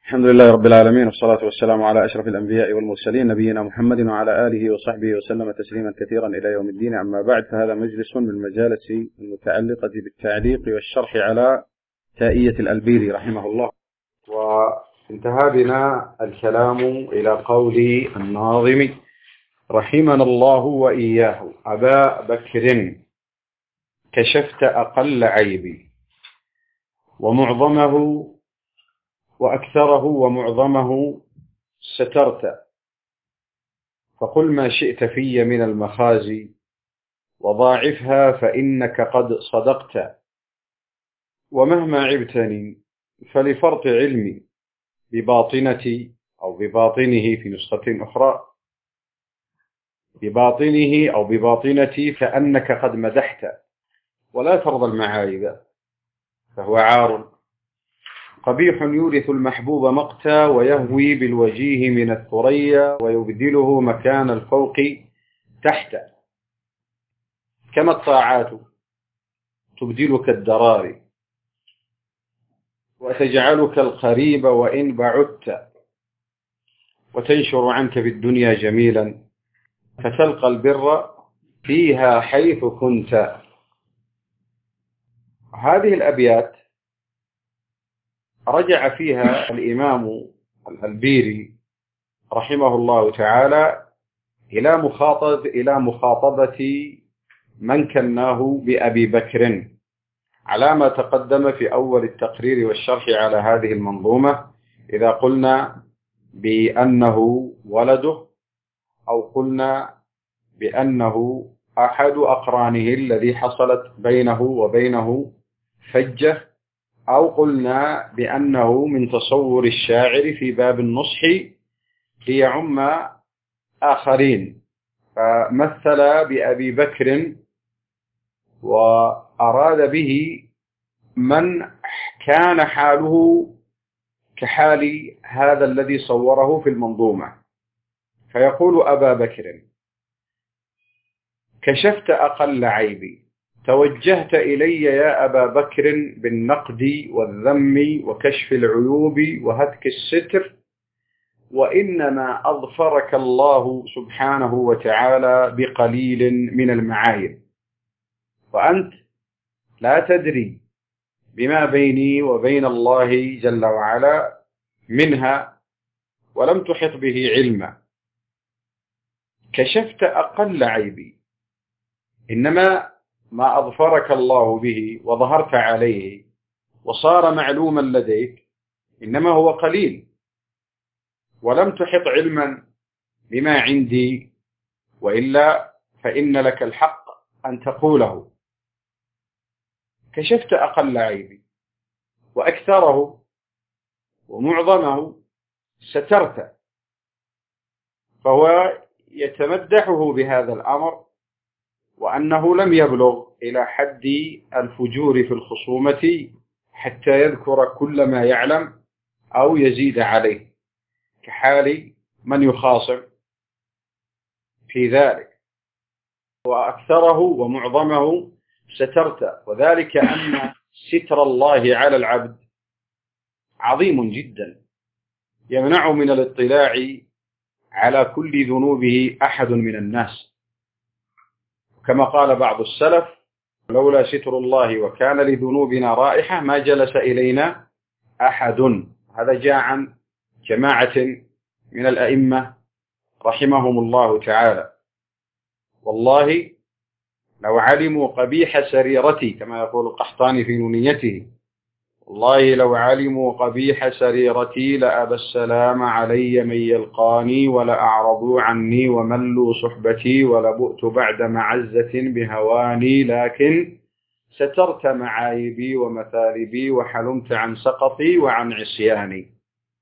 الحمد لله رب العالمين، والصلاة والسلام على أشرف الأنبياء والمرسلين نبينا محمد وعلى آله وصحبه وسلم تسليما كثيرا إلى يوم الدين. أما بعد، فهذا مجلس من المجالس المتعلقة بالتعليق والشرح على تائية الألبيري رحمه الله. وانتهى بنا الكلام إلى قول الناظم رحمنا الله وإياه: أبا بكر كشفت أقل عيبي وأكثره ومعظمه سترت، فقل ما شئت في من المخازي وضاعفها فإنك قد صدقت. ومهما عبتني فلفرط علمي بباطنتي أو بباطنه في نسخة أخرى بباطنه أو بباطنتي فأنك قد مدحت، ولا ترضى المعايب فهو عار قبيح يورث المحبوب مقتا، ويهوي بالوجيه من الثريا ويبدله مكان الفوق تحت. كما الطاعات تبدلك الدراري وتجعلك القريب وإن بعدت، وتنشر عنك في الدنيا جميلا فتلقى البر فيها حيث كنت. هذه الأبيات رجع فيها الإمام الألبيري رحمه الله تعالى إلى مخاطبة من كناه بأبي بكر، على ما تقدم في أول التقرير والشرح على هذه المنظومة. إذا قلنا بأنه ولده، أو قلنا بأنه أحد أقرانه الذي حصلت بينه وبينه فجة، أو قلنا بأنه من تصور الشاعر في باب النصح ليعم آخرين، فمثل بأبي بكر وأراد به من كان حاله كحال هذا الذي صوره في المنظومة. فيقول: أبا بكر كشفت أقل عيبي، توجهت إلي يا أبا بكر بالنقد والذم وكشف العيوب وهتك الستر، وإنما أظفرك الله سبحانه وتعالى بقليل من المعايب، وأنت لا تدري بما بيني وبين الله جل وعلا منها، ولم تحط به علما. كشفت أقل عيبي، إنما ما أظفرك الله به وظهرت عليه وصار معلوما لديك إنما هو قليل، ولم تحط علما بما عندي، وإلا فإن لك الحق أن تقوله. كشفت أقل عيبي وأكثره ومعظمه سترت، فهو يتمدحه بهذا الأمر، وأنه لم يبلغ إلى حد الفجور في الخصومة حتى يذكر كل ما يعلم أو يزيد عليه، كحال من يخاصم في ذلك. وأكثره ومعظمه سترت، وذلك أن ستر الله على العبد عظيم جدا، يمنع من الاطلاع على كل ذنوبه أحد من الناس، كما قال بعض السلف: لولا ستر الله وكان لذنوبنا رائحة ما جلس إلينا أحد. هذا جاء عن جماعة من الأئمة رحمهم الله تعالى. والله لو علموا قبيح سريرتي، كما يقول القحطاني في نونيته: والله لو علموا قبيح سريرتي لأبى السلام علي من يلقاني، ولأعرضوا عني وملوا صحبتي، ولبؤت بعد معزة بهواني، لكن سترت معايبي ومثالبي وحلمت عن سقطي وعن عصياني.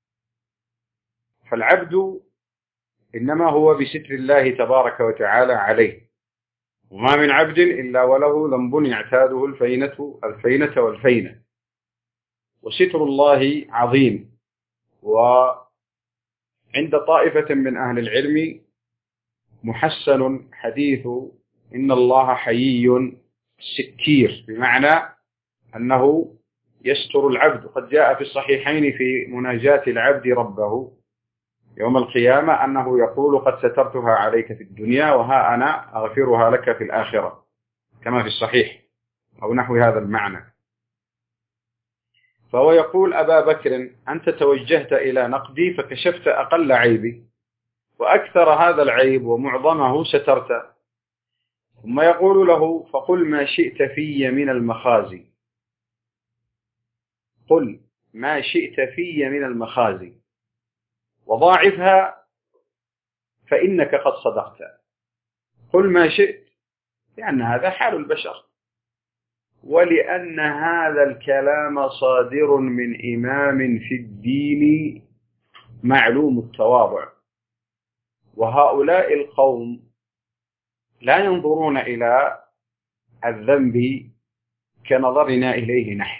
فالعبد إنما هو بستر الله تبارك وتعالى عليه، وما من عبد إلا وله ذنب يعتاده الفينة والفينة. وستر الله عظيم. وعند طائفة من أهل العلم محسن حديث إن الله حيي سكير، بمعنى أنه يستر العبد. قد جاء في الصحيحين في مناجاة العبد ربه يوم القيامة أنه يقول قد سترتها عليك في الدنيا وها أنا أغفرها لك في الآخرة، كما في الصحيح أو نحو هذا المعنى. فهو يقول: أبا بكر، أنت توجهت إلى نقدي فكشفت أقل عيبي، وأكثر هذا العيب ومعظمه سترت. ثم يقول له: فقل ما شئت في من المخازي، قل ما شئت في من المخازي وضاعفها فإنك قد صدقت. قل ما شئت، لأن هذا حال البشر، ولأن هذا الكلام صادر من إمام في الدين معلوم التواضع، وهؤلاء القوم لا ينظرون إلى الذنب كنظرنا إليه نحن،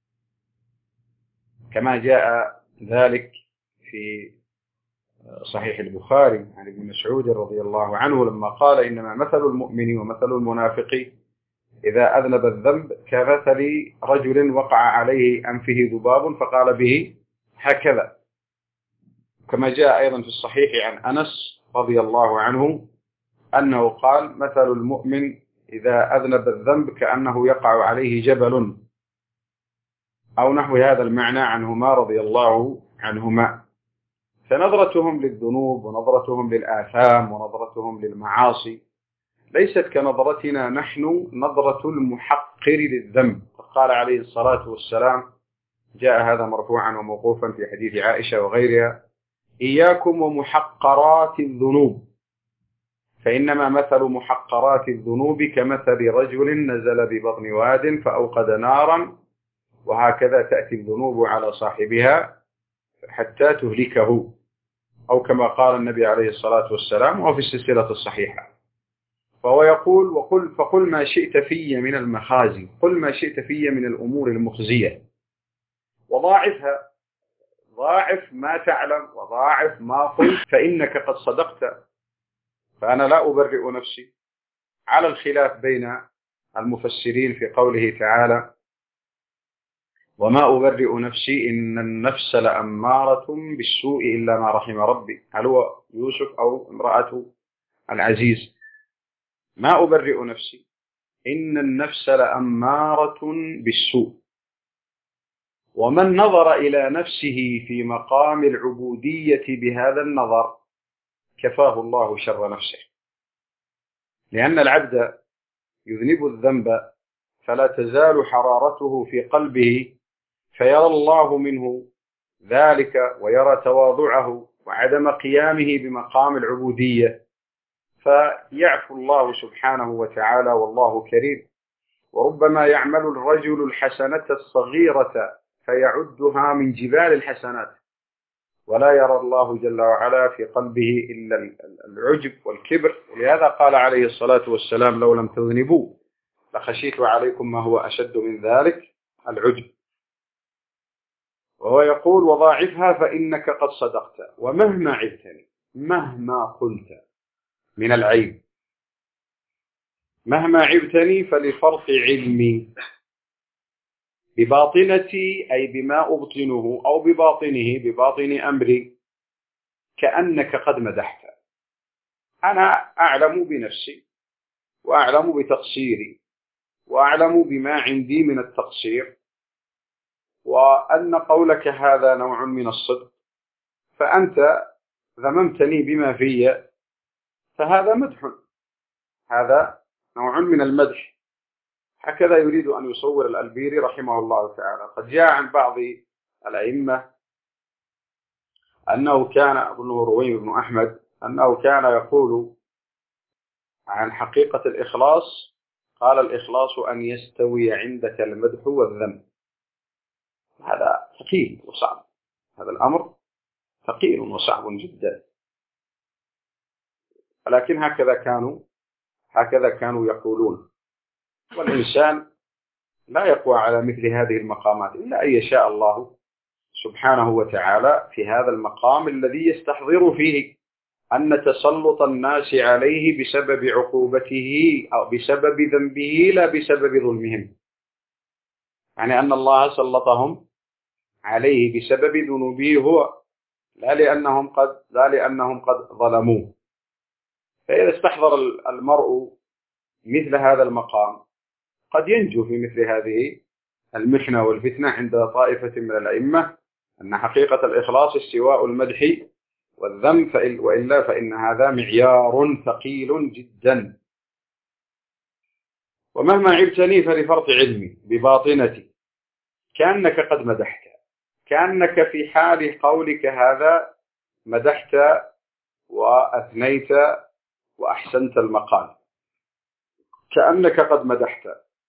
كما جاء ذلك في صحيح البخاري عن ابن مسعود رضي الله عنه لما قال: إنما مثل المؤمن ومثل المنافق إذا أذنب الذنب كمثل رجل وقع عليه أنفه ذباب فقال به هكذا. كما جاء أيضا في الصحيح عن أنس رضي الله عنه أنه قال: مثل المؤمن إذا أذنب الذنب كأنه يقع عليه جبل، أو نحو هذا المعنى عنهما رضي الله عنهما. فنظرتهم للذنوب ونظرتهم للآثام ونظرتهم للمعاصي ليست كنظرتنا نحن نظرة المحقر للذنب. قال عليه الصلاة والسلام، جاء هذا مرفوعا وموقوفا في حديث عائشة وغيرها: إياكم ومحقرات الذنوب، فإنما مثل محقرات الذنوب كمثل رجل نزل ببطن واد فأوقد نارا، وهكذا تأتي الذنوب على صاحبها حتى تهلكه، أو كما قال النبي عليه الصلاة والسلام وفي السلسلة الصحيحة. فهو يقول: فقل ما شئت في من المخازي، قل ما شئت في من الأمور المخزية وضاعفها، ضاعف ما تعلم وضاعف ما قلت فإنك قد صدقت. فأنا لا أبرئ نفسي، على الخلاف بين المفسرين في قوله تعالى: وما أبرئ نفسي إن النفس لأمارة بالسوء إلا ما رحم ربي. هل هو يوسف أو امرأة العزيز؟ ما أبرئ نفسي إن النفس لأمارة بالسوء. ومن نظر إلى نفسه في مقام العبودية بهذا النظر كفاه الله شر نفسه، لأن العبد يذنب الذنب فلا تزال حرارته في قلبه، فيرى الله منه ذلك ويرى تواضعه وعدم قيامه بمقام العبودية، فيعفو الله سبحانه وتعالى والله كريم. وربما يعمل الرجل الحسنة الصغيرة فيعدها من جبال الحسنات، ولا يرى الله جل وعلا في قلبه إلا العجب والكبر. ولهذا قال عليه الصلاة والسلام: لو لم تذنبوا لخشيت عليكم ما هو أشد من ذلك، العجب. وهو يقول: وضاعفها فإنك قد صدقت. ومهما عبتني، مهما قلت من العيب، مهما عبتني فلفرط علمي بباطنتي، أي بما أبطنه أو بباطنه، بباطن أمري، كأنك قد مدحت. أنا أعلم بنفسي وأعلم بتقصيري وأعلم بما عندي من التقصير، وأن قولك هذا نوع من الصدق، فأنت ذممتني بما في، فهذا مدح، هذا نوع من المدح. هكذا يريد أن يصور الألبيري رحمه الله تعالى. قد جاء عن بعض الأئمة أنه كان ابنه رويم بن أحمد أنه كان يقول عن حقيقة الإخلاص، قال: الإخلاص أن يستوي عندك المدح والذم. هذا ثقيل وصعب، هذا الأمر ثقيل وصعب جدا، ولكن هكذا كانوا يقولون. والإنسان لا يقوى على مثل هذه المقامات إلا أن يشاء الله سبحانه وتعالى في هذا المقام الذي يستحضر فيه أن تسلط الناس عليه بسبب عقوبته أو بسبب ذنبه لا بسبب ظلمهم. يعني أن الله سلطهم عليه بسبب ذنوبه هو، لا لأنهم قد ظلموه. فإذا استحضر المرء مثل هذا المقام قد ينجو في مثل هذه المحنة والفتنة عند طائفة من الأئمة أن حقيقة الإخلاص استواء المدح والذم، وإلا فإن هذا معيار ثقيل جدا. ومهما عبتني فلفرط علمي بباطنتي كأنك قد مدحت، كأنك في حال قولك هذا مدحت وأثنيت وأحسنت المقال، كأنك قد مدحت.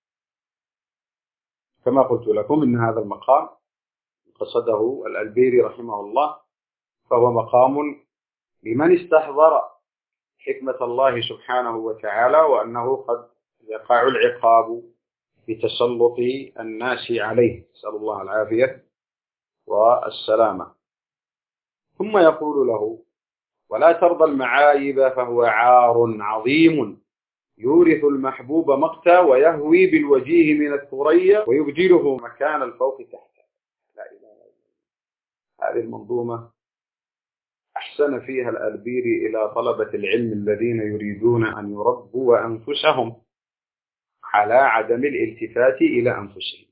كما قلت لكم إن هذا المقام قصده الألبيري رحمه الله، فهو مقام لمن استحضر حكمة الله سبحانه وتعالى، وأنه قد يقع العقاب بتسلط الناس عليه، نسأل الله العافية والسلامة. ثم يقول له: ولا ترضى المعايب فهو عار عظيم، يورث المحبوب مقتا ويهوي بالوجيه من الثريا ويبجله مكان الفوق تحت. لا إله إلا الله. هذه المنظومة أحسن فيها الألبيري إلى طلبة العلم الذين يريدون أن يربوا أنفسهم على عدم الالتفات إلى أنفسهم،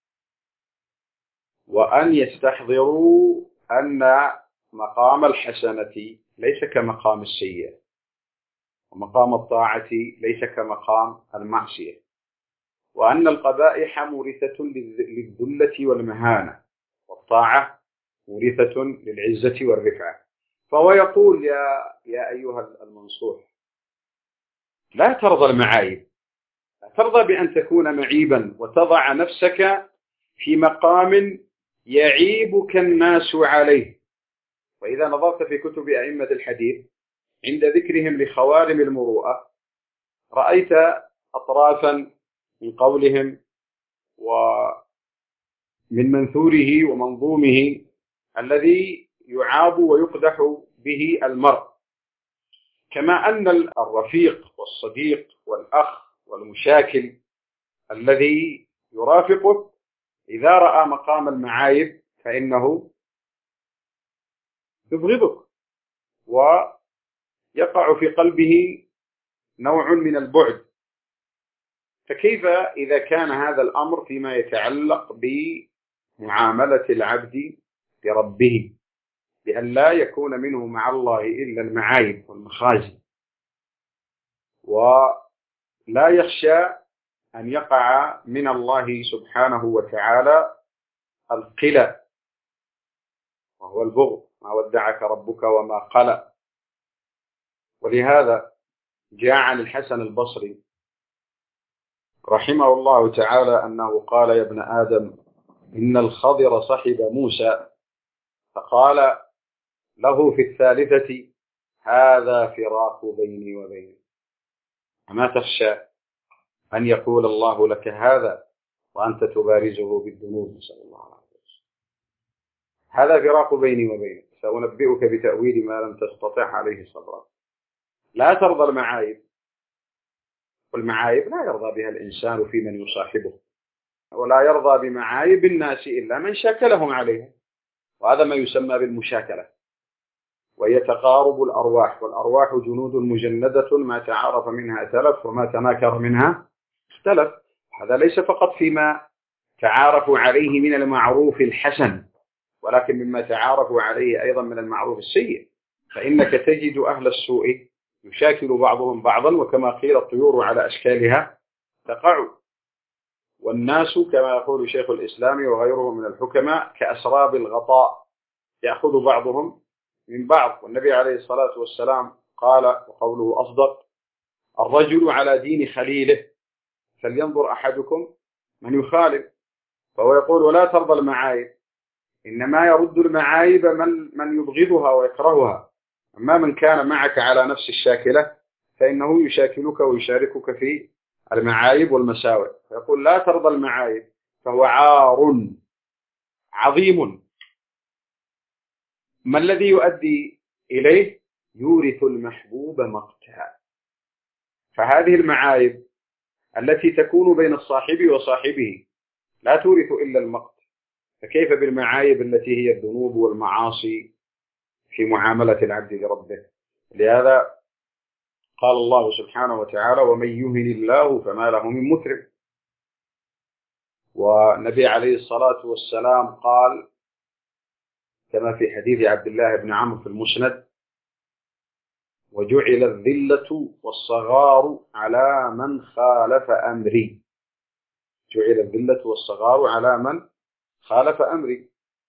وأن يستحضروا أن مقام الحسنة ليس كمقام السيئة، ومقام الطاعة ليس كمقام المعصية، وأن القبائح مورثة للذلة والمهانة، والطاعة مورثة للعزة والرفعة. فهو يقول: يا أيها المنصور، لا ترضى المعايب، لا ترضى بأن تكون معيبا وتضع نفسك في مقام يعيبك الناس عليه. وإذا نظرت في كتب أئمة الحديث عند ذكرهم لخوارم المروءة رأيت أطرافا من قولهم ومن منثوره ومنظومه الذي يعاب ويقدح به المرء، كما أن الرفيق والصديق والأخ والمشاكل الذي يرافقه إذا رأى مقام المعايب فإنه يبغضك ويقع في قلبه نوع من البعد. فكيف إذا كان هذا الأمر فيما يتعلق بمعاملة العبد لربه، بأن لا يكون منه مع الله إلا المعايب والمخازي، ولا يخشى أن يقع من الله سبحانه وتعالى القلى، وهو البغض، ما ودعك ربك وما قلى. ولهذا جاء عن الحسن البصري رحمه الله تعالى أنه قال: يا ابن آدم، إن الخضر صحب موسى، فقال له في الثالثة: هذا فراق بيني وبينك، أما تخشى أن يقول الله لك هذا وأنت تبارزه بالذنوب؟ نسأل الله العافية. هذا فراق بيني وبينك، سأنبئك بتأويل ما لم تستطع عليه صبرا. لا ترضى المعايب، والمعايب لا يرضى بها الإنسان في من يصاحبه، ولا يرضى بمعايب الناس إلا من شاكلهم عليها، وهذا ما يسمى بالمشاكلة. وهي تقارب الأرواح، والأرواح جنود مجندة، ما تعارف منها ائتلف وما تناكر منها اختلف. هذا ليس فقط فيما تعارفوا عليه من المعروف الحسن، ولكن مما تعارفوا عليه أيضا من المعروف السيء. فإنك تجد أهل السوء يشاكل بعضهم بعضا، وكما قيل: الطيور على أشكالها تقع. والناس كما يقول شيخ الإسلام وغيره من الحكماء كأسراب الغطاء، يأخذ بعضهم من بعض. والنبي عليه الصلاة والسلام قال، وقوله أصدق: الرجل على دين خليله، فلينظر أحدكم من يخالف. فهو يقول: ولا ترضى المعايب، إنما يرد المعايب من يبغضها ويكرهها. أما من كان معك على نفس الشاكلة فإنه يشاكلك ويشاركك في المعايب والمساوئ. فيقول: لا ترضى المعايب فهو عار عظيم. ما الذي يؤدي إليه؟ يورث المحبوب مقتا. فهذه المعايب التي تكون بين الصاحب وصاحبه لا تورث إلا المقت، فكيف بالمعايب التي هي الذنوب والمعاصي في معاملة العبد لربه؟ لهذا قال الله سبحانه وتعالى: ومن يهن الله فما له من مكرم. والنبي عليه الصلاة والسلام قال كما في حديث عبد الله بن عمرو في المسند: وجعل الذلة والصغار على من خالف أمري. جعل الذلة والصغار على من خالف أمري.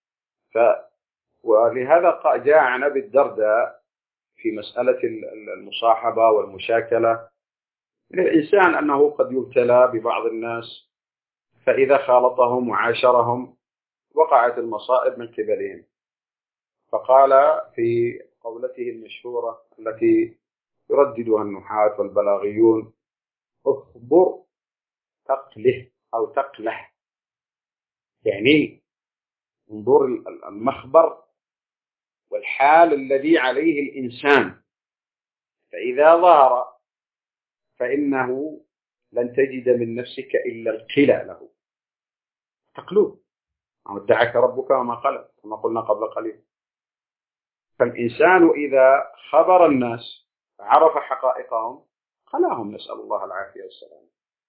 ولهذا جاء عن أبي الدرداء في مسألة المصاحبة والمشاكلة من الإنسان أنه قد يبتلى ببعض الناس، فإذا خالطهم وعاشرهم وقعت المصائب من قبلهم. فقال في قولته المشهورة التي يرددها النحاة والبلاغيون: اخبر تقله أو تقله، يعني انظر المخبر والحال الذي عليه الإنسان، فإذا ظهر فإنه لن تجد من نفسك إلا القلى له. تقلوه، ودعك ربك وما قلى كما قلنا قبل قليل. فالإنسان إذا خبر الناس عرف حقائقهم قلاهم، نسأل الله العافية والسلام.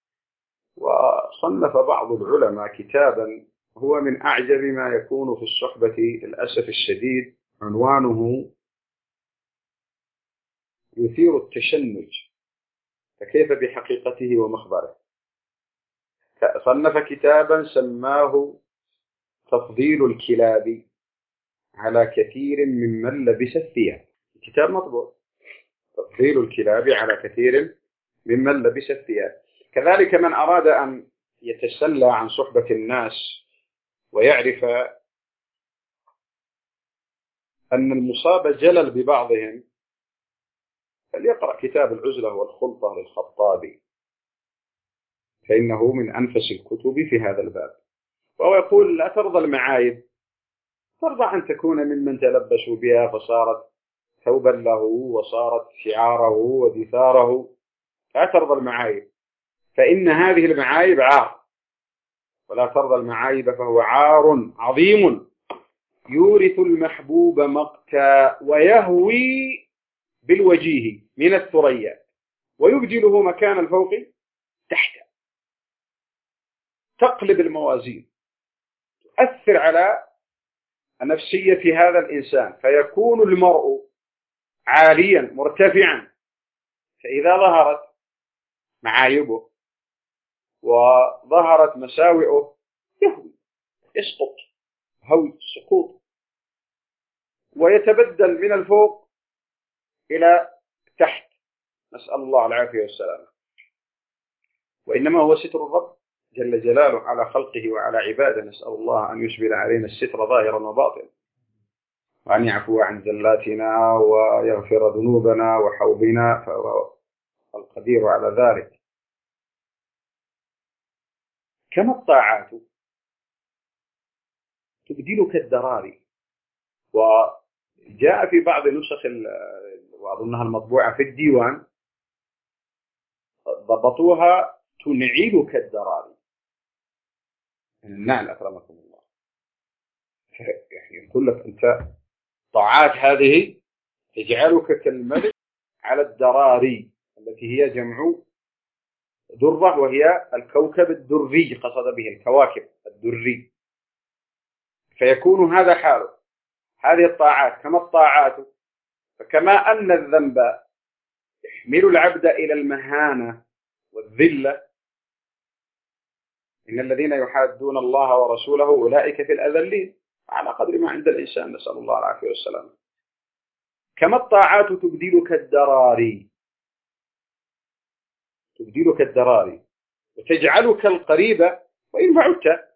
وصنف بعض العلماء كتابا هو من أعجب ما يكون في الصحبة للأسف الشديد، عنوانه يثير التشنج، فكيف بحقيقته ومخبره. صنف كتابا سماه تفضيل الكلاب على كثير ممن لبس الثياب. كتاب مطبوع، تفضيل الكلاب على كثير ممن لبس الثياب. كذلك من أراد أن يتسلى عن صحبة الناس ويعرف أن المصاب جلل ببعضهم فليقرأ كتاب العزلة والخلطة للخطابي، فإنه من أنفس الكتب في هذا الباب. وهو يقول: لا ترضى المعايب، ترضى أن تكون ممن تلبسوا بها فصارت ثوبا له وصارت شعاره ودثاره. لا ترضى المعايب، فإن هذه المعايب عار، ولا ترضى المعايب فهو عار عظيم يورث المحبوب مقتا ويهوي بالوجيه من الثريا ويبجله مكان الفوق تحت. تقلب الموازين، تؤثر على نفسية هذا الإنسان، فيكون المرء عاليا مرتفعا، فإذا ظهرت معايبه وظهرت مساوئه يهوي، يسقط هوي سقوط، ويتبدل من الفوق إلى تحت، نسأل الله العافية والسلامة. وإنما هو ستر الرب جل جلاله على خلقه وعلى عباده. نسأل الله أن يسبل علينا الستر ظاهرا وباطنا، وأن يعفو عن زلاتنا ويغفر ذنوبنا وحوبنا، فهو القدير على ذلك. كما الطاعات تبدلك الدراري. وجاء في بعض نسخ وأظنها المطبوعة في الديوان ضبطوها: تنعلك الدراري، النعل أكرمكم الله. يعني يقول لك أنت طاعات هذه تجعلك كالملك على الدراري التي هي جمع درة، وهي الكوكب الدري، قصد به الكواكب الدري. فيكون هذا حاله. هذه الطاعات كما الطاعات، فكما أن الذنب يحمل العبد إلى المهانة والذلة، إن الذين يحادون الله ورسوله أولئك في الأذلين، على قدر ما عند الإنسان، نسأل الله العافية والسلام. كما الطاعات تبدلك الدراري، تبدلك الدراري وتجعلك القريب وإن بعدت.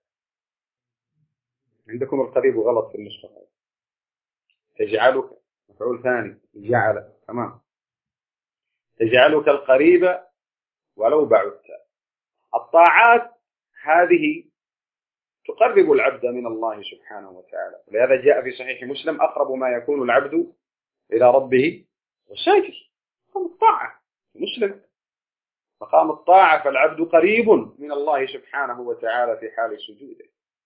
عندكم القريب غلط في النسخة، تجعلك مفعول ثاني، جعل، تمام. تجعلك القريب ولو بعدت. الطاعات هذه تقرب العبد من الله سبحانه وتعالى، ولهذا جاء في صحيح مسلم: أقرب ما يكون العبد إلى ربه والساجد. الطاعة مسلم مقام الطاعة، فالعبد قريب من الله سبحانه وتعالى في حال سجوده.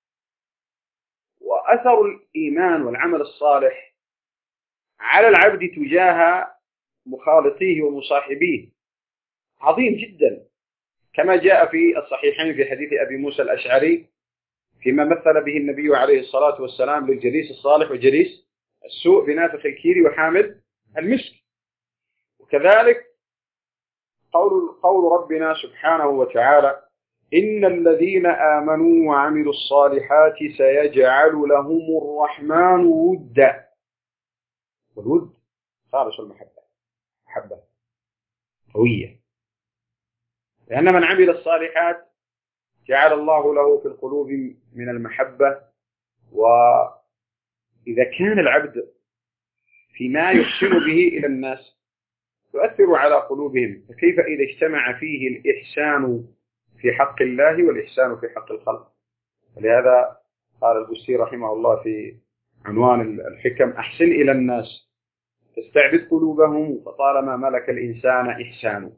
وأثر الإيمان والعمل الصالح على العبد تجاه مخالطيه ومصاحبيه عظيم جدا، كما جاء في الصحيحين في حديث أبي موسى الأشعري فيما مثل به النبي عليه الصلاة والسلام للجليس الصالح وجليس السوء بنافخ الكير وحامل المسك. وكذلك قول ربنا سبحانه وتعالى: إن الذين آمنوا وعملوا الصالحات سيجعل لهم الرحمن ودا. والود خالص المحبة، محبة قوية، لأن من عمل الصالحات جعل الله له في القلوب من المحبة. وإذا كان العبد فيما يحسن به إلى الناس يؤثر على قلوبهم، فكيف إذا اجتمع فيه الإحسان في حق الله والإحسان في حق الخلق؟ ولهذا قال البستي رحمه الله في عنوان الحكم: أحسن إلى الناس تستعبد قلوبهم، فطالما ملك الإنسان إحسانه.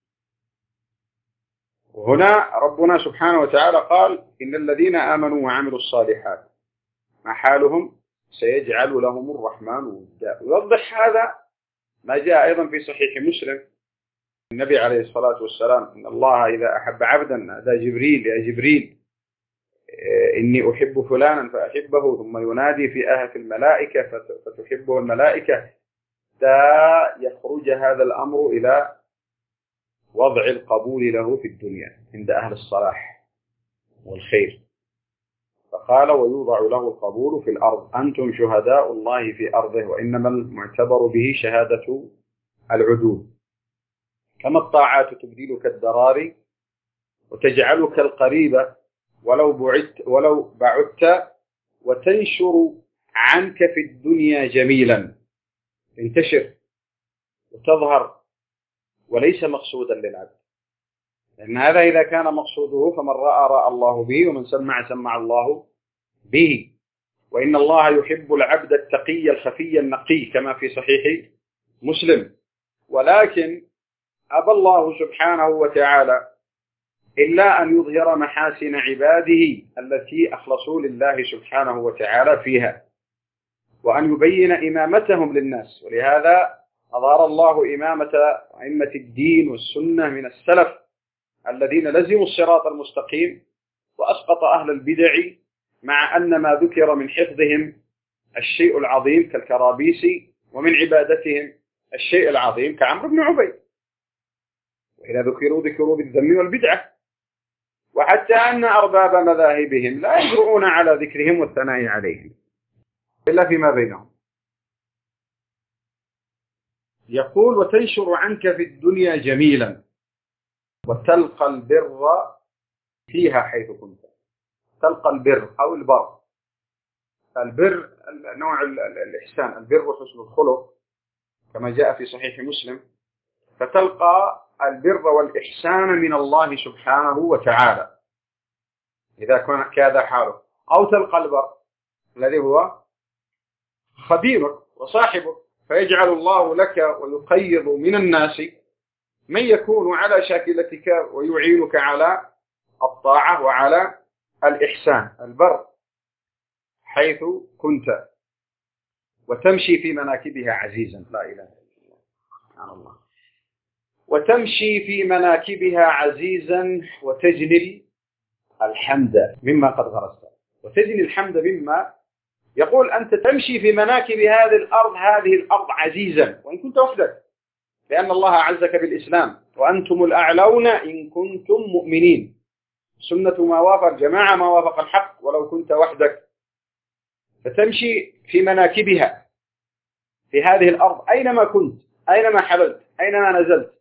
وهنا ربنا سبحانه وتعالى قال: إن الذين آمنوا وعملوا الصالحات ما حالهم؟ سيجعل لهم الرحمن ودا. ويوضح هذا ما جاء أيضا في صحيح مسلم النبي عليه الصلاة والسلام: إن الله إذا أحب عبدا نادى جبريل: يا جبريل إني أحب فلانا فأحبه، ثم ينادي في الملائكة فتحبه الملائكة، حتى يخرج هذا الأمر إلى وضع القبول له في الدنيا عند أهل الصلاح والخير. فقال: ويوضع له القبول في الأرض، أنتم شهداء الله في أرضه، وإنما المعتبر به شهادة العدول. كما الطاعات تبدلك الدراري وتجعلك القريب ولو بعدت، وتنشر عنك في الدنيا جميلا، تنتشر وتظهر، وليس مقصودا للعبد. لأن هذا إذا كان مقصوده فمن رأى الله به، ومن سمع الله به. وإن الله يحب العبد التقي الخفي النقي كما في صحيح مسلم. ولكن أبى الله سبحانه وتعالى إلا أن يظهر محاسن عباده التي أخلصوا لله سبحانه وتعالى فيها، وأن يبين إمامتهم للناس. ولهذا أظهر الله إمامة أئمة الدين والسنة من السلف الذين لزموا الصراط المستقيم، وأسقط أهل البدع، مع أن ما ذكر من حفظهم الشيء العظيم كالكرابيسي، ومن عبادتهم الشيء العظيم كعمرو بن عبيد. وإذا ذكروا بالذم والبدعة. وحتى أن أرباب مذاهبهم لا يجرؤون على ذكرهم والثناء عليهم إلا فيما بينهم. يقول: وتنشر عنك في الدنيا جميلا، وتلقى البر فيها حيث كنت. تلقى البر أو البر. البر نوع الإحسان، البر حسن الخلق كما جاء في صحيح مسلم. فتلقى البر والإحسان من الله سبحانه وتعالى إذا كان هذا حاله، أو تلقى البر الذي هو خبيرك وصاحبك، فيجعل الله لك ويقيض من الناس من يكون على شاكلتك ويعينك على الطاعة وعلى الإحسان. البر حيث كنت، وتمشي في مناكبها عزيزا. لا إله إلا الله، سبحان الله. وتمشي في مناكبها عزيزا، وتجني الحمد مما قد غرست. وتجني الحمد مما، يقول: أنت تمشي في مناكب هذه الأرض عزيزا وإن كنت وحدك، لأن الله أعزك بالإسلام، وأنتم الأعلون إن كنتم مؤمنين. سنة ما وافق جماعة ما وافق الحق ولو كنت وحدك. فتمشي في مناكبها في هذه الأرض أينما كنت، أينما حللت، أينما نزلت،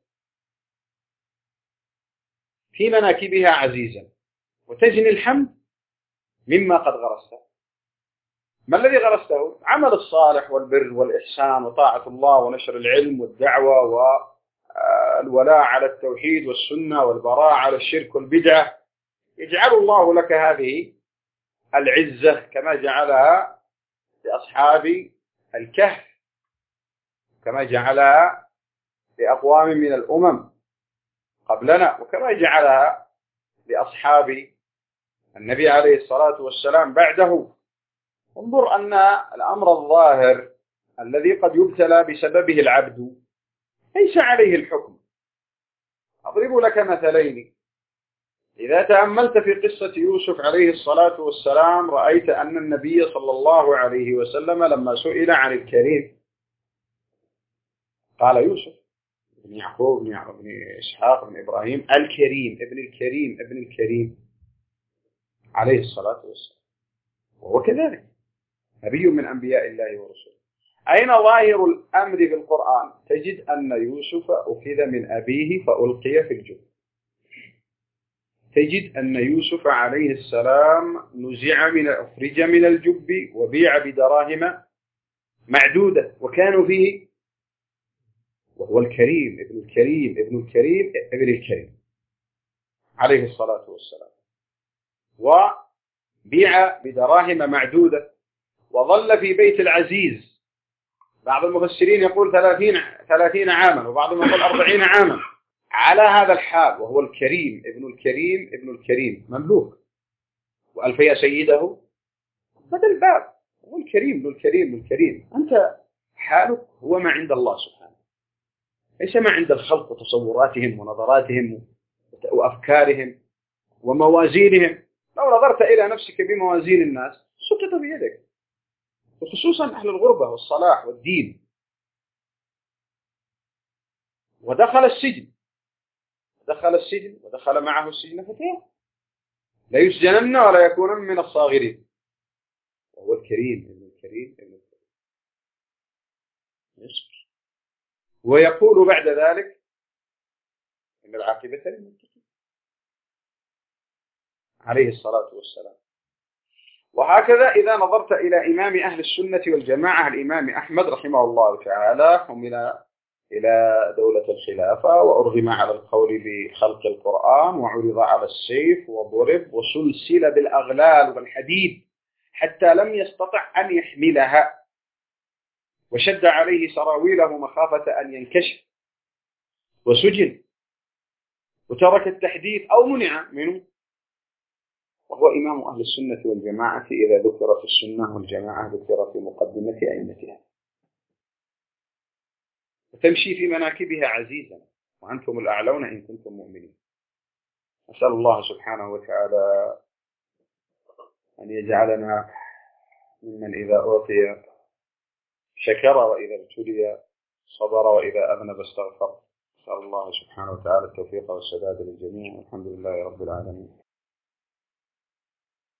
في مناكبها عزيزا، وتجني الحمد مما قد غرسته. ما الذي غرسته؟ عمل الصالح والبر والإحسان وطاعة الله ونشر العلم والدعوة والولاء على التوحيد والسنة والبراء على الشرك والبدعة. يجعل الله لك هذه العزة كما جعلها لأصحاب الكهف، كما جعلها لأقوام من الأمم. قبلنا، وكما جعلها لأصحاب النبي عليه الصلاة والسلام بعده. انظر أن الأمر الظاهر الذي قد يبتلى بسببه العبد ليس عليه الحكم. أضرب لك مثلين. إذا تأملت في قصة يوسف عليه الصلاة والسلام رأيت أن النبي صلى الله عليه وسلم لما سئل عن الكريم قال يوسف بن يعقوب بن إسحاق بن إبراهيم الكريم ابن الكريم ابن الكريم عليه الصلاة والسلام، وهو كذلك نبي من أنبياء الله ورسوله. أين ظاهر الأمر في القرآن؟ تجد أن يوسف أخذ من أبيه فألقي في الجب. تجد أن يوسف عليه السلام أخرج من الجب وبيع بدراهم معدودة، وكانوا فيه، وهو الكريم ابن الكريم ابن الكريم ابن الكريم عليه الصلاة والسلام، وبيع بدراهم معدودة، وظل في بيت العزيز. بعض المفسرين يقول 30 عاما، وبعضهم يقول 40 عاما على هذا الحال، وهو الكريم ابن الكريم ابن الكريم مملوك، وألفي سيده هذا الباب، هو الكريم ابن الكريم ابن الكريم. أنت حالك هو ما عند الله سبحانه، ليس ما عند الخلق وتصوراتهم ونظراتهم وأفكارهم وموازينهم. لو نظرت إلى نفسك بموازين الناس سقط بيدك، وخصوصا أهل الغربة والصلاح والدين. ودخل السجن ودخل معه السجن فتيان، لا يسجنن ولا يكونن من الصاغرين، وهو الكريم ابن الكريم ابن الكريم يصبر. ويقول بعد ذلك إن العاقبة للمتقين عليه الصلاة والسلام. وهكذا إذا نظرت إلى إمام أهل السنة والجماعة الإمام أحمد رحمه الله تعالى، حمل إلى دولة الخلافة وأرغم على القول بخلق القرآن، وعرض على السيف وضرب وسلسل بالأغلال والحديد حتى لم يستطع أن يحملها، وشد عليه سراويله مخافة أن ينكشف، وسجن وترك التحديث أو منع منه. وهو إمام أهل السنة والجماعة إذا ذكر في السنة والجماعة ذكر في مقدمة أئمتها، وتمشي في مناكبها عزيزا، وأنتم الأعلون إن كنتم مؤمنين. أسأل الله سبحانه وتعالى أن يجعلنا ممن إذا أعطي شكر، وإذا ابتلي صبر، وإذا أذنب استغفر. أسأل الله سبحانه وتعالى التوفيق والسداد للجميع، والحمد لله رب العالمين.